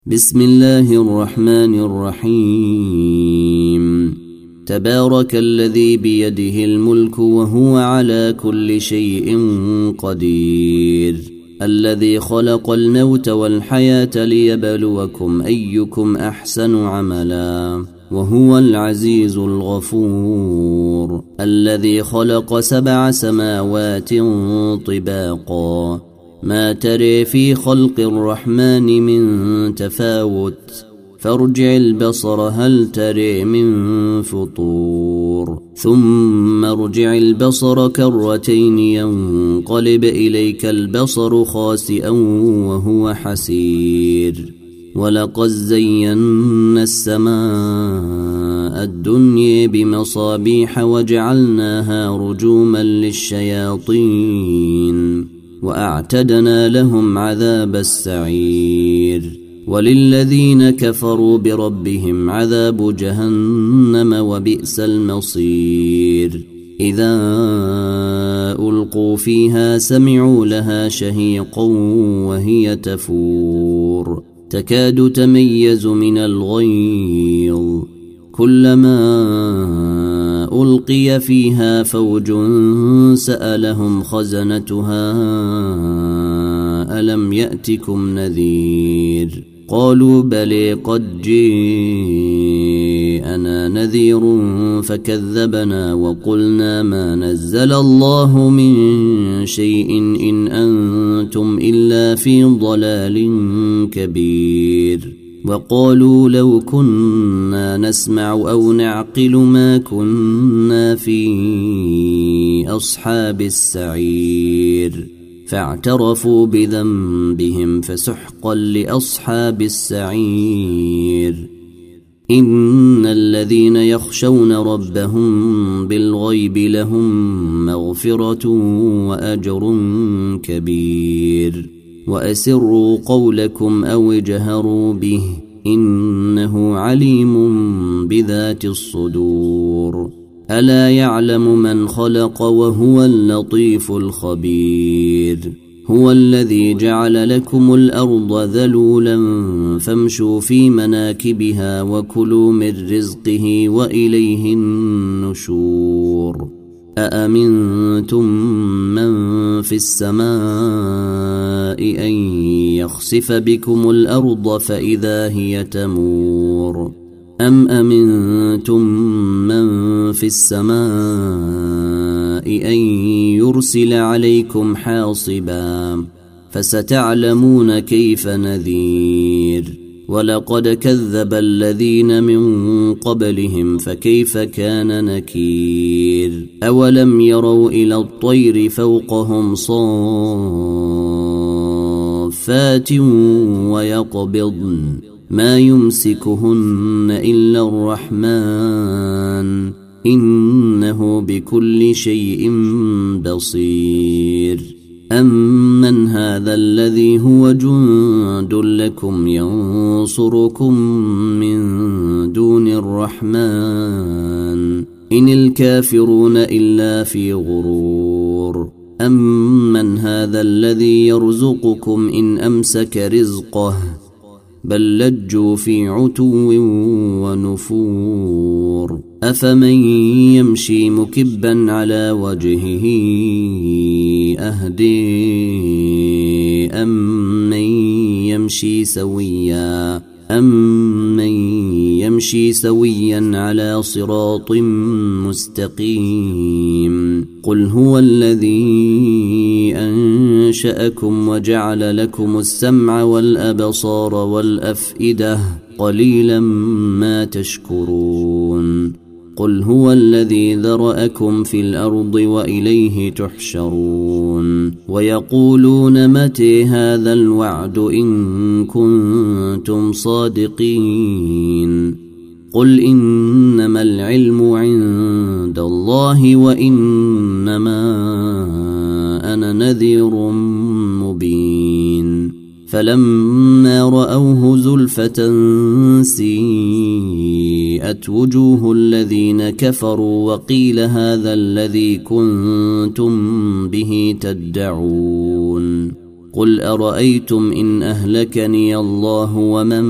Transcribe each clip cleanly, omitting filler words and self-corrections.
بسم الله الرحمن الرحيم. تبارك الذي بيده الملك وهو على كل شيء قدير، الذي خلق الموت والحياة ليبلوكم أيكم أحسن عملا، وهو العزيز الغفور، الذي خلق 7 سماوات طباقا، ما تري في خلق الرحمن من تفاوت، فارجع البصر هل تري من فطور، ثم ارجع البصر كرتين ينقلب إليك البصر خاسئا وهو حسير. ولقد زينا السماء الدنيا بمصابيح وجعلناها رجوما للشياطين وأعتدنا لهم عذاب السعير. وللذين كفروا بربهم عذاب جهنم وبئس المصير. إذا ألقوا فيها سمعوا لها شهيقا وهي تفور، تكاد تميز من الغيظ، كلما ألقي فيها فوج سألهم خزنتها ألم يأتكم نذير، قالوا بلى قد جاءنا نذير فكذبنا وقلنا ما نزل الله من شيء إن أنتم إلا في ضلال كبير. وقالوا لو كنا نسمع أو نعقل ما كنا في أصحاب السعير، فاعترفوا بذنبهم فسحقا لأصحاب السعير. إن الذين يخشون ربهم بالغيب لهم مغفرة وأجر كبير. وأسروا قولكم أو اجهروا به إنه عليم بذات الصدور. ألا يعلم من خلق وهو اللطيف الخبير. هو الذي جعل لكم الأرض ذلولا فامشوا في مناكبها وكلوا من رزقه وإليه النشور. أأمنتم من في السماء أن يخسف بكم الأرض فإذا هي تمور، أم أمنتم من في السماء أن يرسل عليكم حاصبا، فستعلمون كيف نذير. ولقد كذب الذين من قبلهم فكيف كان نكير. أولم يروا إلى الطير فوقهم صافات ويقبضن ما يمسكهن إلا الرحمن إنه بكل شيء بصير. أمن هذا الذي هو جند لكم ينصركم من دون الرحمن إن الكافرون إلا في غرور. أمن هذا الذي يرزقكم إن أمسك رزقه بل لجوا في عتو ونفور. أفمن يمشي مكبا على وجهه أهدي أمن يمشي سويا على صراط مستقيم. قل هو الذي أنشأكم وجعل لكم السمع والأبصار والأفئدة قليلا ما تشكرون. قل هو الذي ذرأكم في الأرض وإليه تحشرون. ويقولون متى هذا الوعد إن كنتم صادقين. قل إنما العلم عند الله وإنما أنا نذير مبين. فلما رأوه زلفة سيئت وجوه الذين كفروا وقيل هذا الذي كنتم به تدعون. قل أرأيتم إن أهلكني الله ومن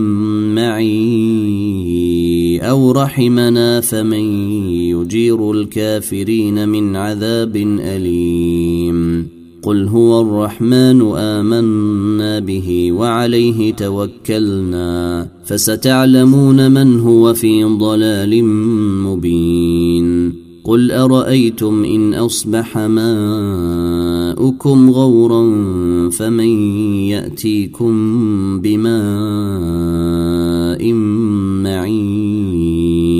معي أو رحمنا فمن يجير الكافرين من عذاب أليم قل هو الرحمن آمنا به وعليه توكلنا فستعلمون من هو في ضلال مبين قل أرأيتم إن أصبح ماؤكم غورا فمن يأتيكم بماء معين